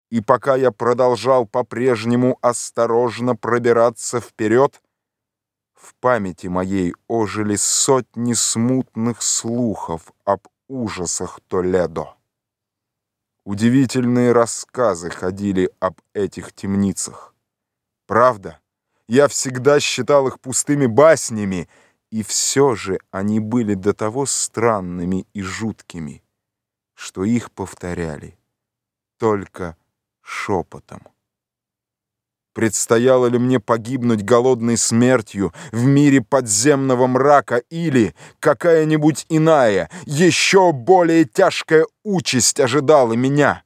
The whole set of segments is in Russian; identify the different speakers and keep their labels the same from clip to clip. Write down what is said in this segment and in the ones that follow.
Speaker 1: И пока я продолжал по-прежнему осторожно пробираться вперед, в памяти моей ожили сотни смутных слухов об ужасах Толедо. Удивительные рассказы ходили об этих темницах. Правда, я всегда считал их пустыми баснями, и все же они были до того странными и жуткими, что их повторяли только шепотом. Предстояло ли мне погибнуть голодной смертью в мире подземного мрака, или какая-нибудь иная, еще более тяжкая участь ожидала меня?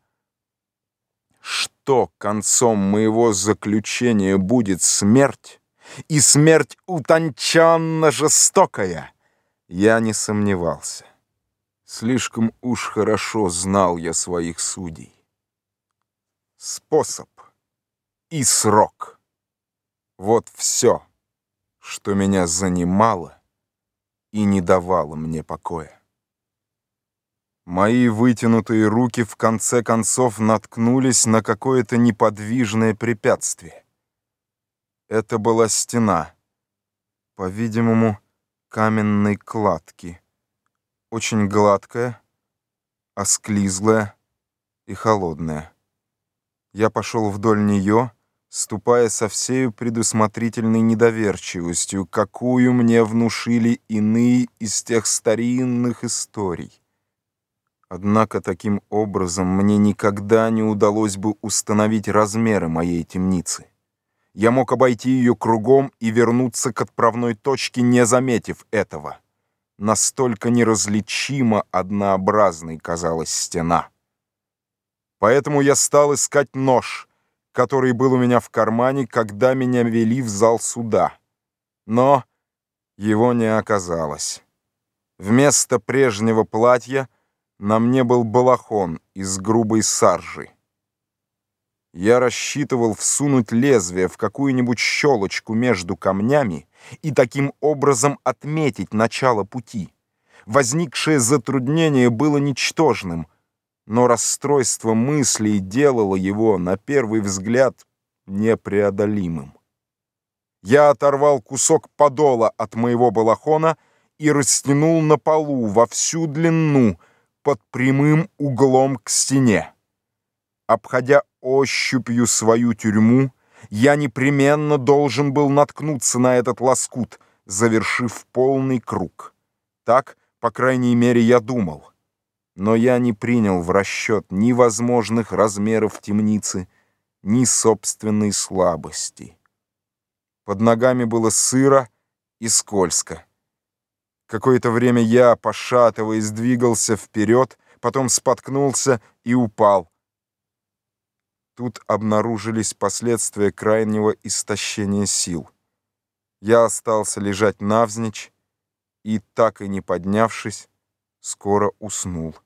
Speaker 1: Что концом моего заключения будет смерть, и смерть утонченно жестокая, я не сомневался. Слишком уж хорошо знал я своих судей. Способ и срок — вот все, что меня занимало и не давало мне покоя. Мои вытянутые руки в конце концов наткнулись на какое-то неподвижное препятствие. Это была стена, по-видимому, каменной кладки, очень гладкая, осклизлая и холодная. Я пошел вдоль нее, ступая со всею предусмотрительной недоверчивостью, какую мне внушили иные из тех старинных историй. Однако таким образом мне никогда не удалось бы установить размеры моей темницы. Я мог обойти ее кругом и вернуться к отправной точке, не заметив этого. Настолько неразличимо однообразной казалась стена. Поэтому я стал искать нож, который был у меня в кармане, когда меня вели в зал суда. Но его не оказалось. Вместо прежнего платья на мне был балахон из грубой саржи. Я рассчитывал всунуть лезвие в какую-нибудь щелочку между камнями и таким образом отметить начало пути. Возникшее затруднение было ничтожным, но расстройство мыслей делало его, на первый взгляд, непреодолимым. Я оторвал кусок подола от моего балахона и растянул на полу во всю длину под прямым углом к стене. Обходя ощупью свою тюрьму, я непременно должен был наткнуться на этот лоскут, завершив полный круг. Так, по крайней мере, я думал. Но я не принял в расчет ни возможных размеров темницы, ни собственной слабости. Под ногами было сыро и скользко. Какое-то время я, пошатываясь, двигался вперед, потом споткнулся и упал. Тут обнаружились последствия крайнего истощения сил. Я остался лежать навзничь и, так и не поднявшись, скоро уснул.